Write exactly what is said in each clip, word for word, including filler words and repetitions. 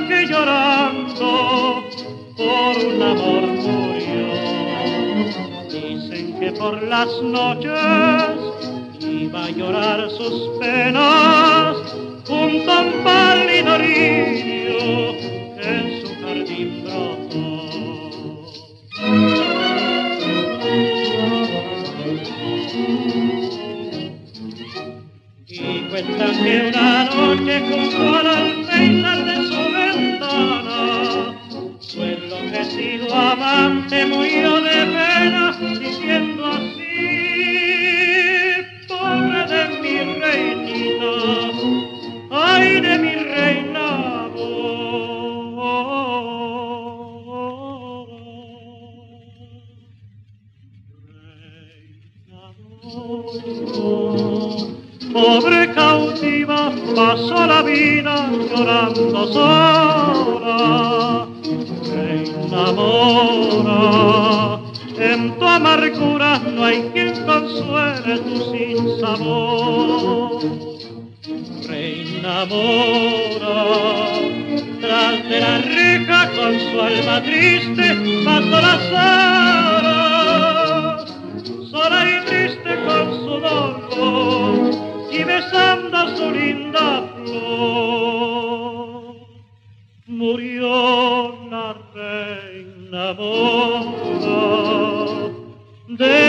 que llorando por un amor murió. Dicen que por las noches iba a llorar sus penas junto a un pálido lirio que en su jardín brotó. Y cuentan que una noche junto al alféizar de su ventana su enloquecido amante murió de pena diciendo así: pobre de mi reinita, ay de mi reina pobre cautiva, pasó la vida llorando sola. Reina mora, en tu amargura no hay quien consuele tu sinsabor. Reina mora, tras de la reja con su alma triste pasó las horas, sola y triste con su dolor y besando su linda flor. Murió la reina mora de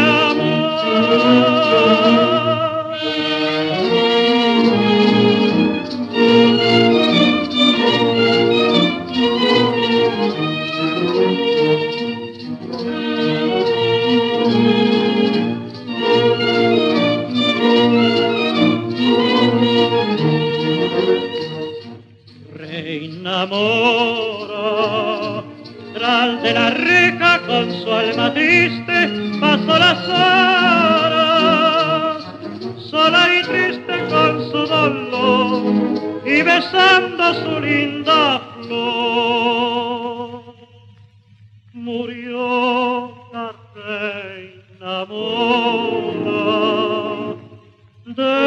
Reina mora, tras de la reja con su alma triste pasó las horas, sola y triste con su dolor y besando su linda flor. Murió la reina mora de